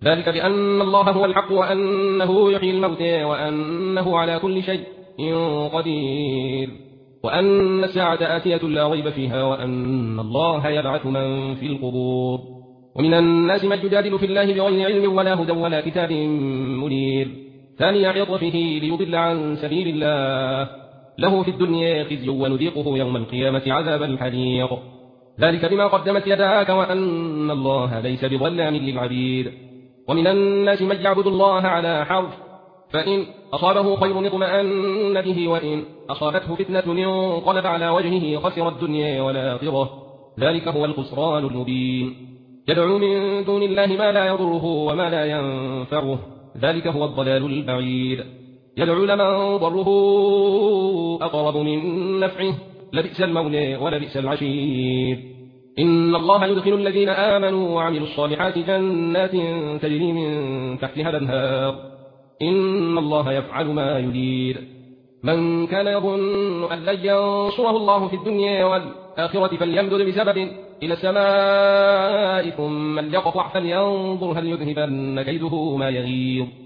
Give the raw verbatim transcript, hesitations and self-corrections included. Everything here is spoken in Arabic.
ذلك بأن الله هو الحق وأنه يحيي الموتى وأنه على كل شيء قدير وأن الساعة آتية لا ريب فيها وأن الله يبعث من في القبور. ومن الناس من يجادل في الله بغير علم ولا هدى ولا كتاب منير ثاني عطفه ليضل عن سبيل الله له في الدنيا خزي ونذيقه يوم القيامة عذاب الحريق. ذلك بما قدمت يداك وأن الله ليس بظلام للعبيد. ومن الناس من يعبد الله على حرف فإن أصابه خير اطمأن به وإن أصابته فتنة انقلب على وجهه خسر الدنيا والآخرة ذلك هو الخسران المبين. يدعو من دون الله ما لا يضره وما لا ينفعه ذلك هو الضلال البعيد. يدعو لمن ضره أقرب من نفعه لبئس المولى ولبئس العشير. إن الله يدخل الذين آمنوا وعملوا الصالحات جنات تجري من تحتها الأنهار إن الله يفعل ما يريد. من كان يظن أن لن ينصره الله في الدنيا والآخرة فليمدد بسبب إلى السماء ثم ليقطع فلينظر هل يذهبن كيده ما يغيظ.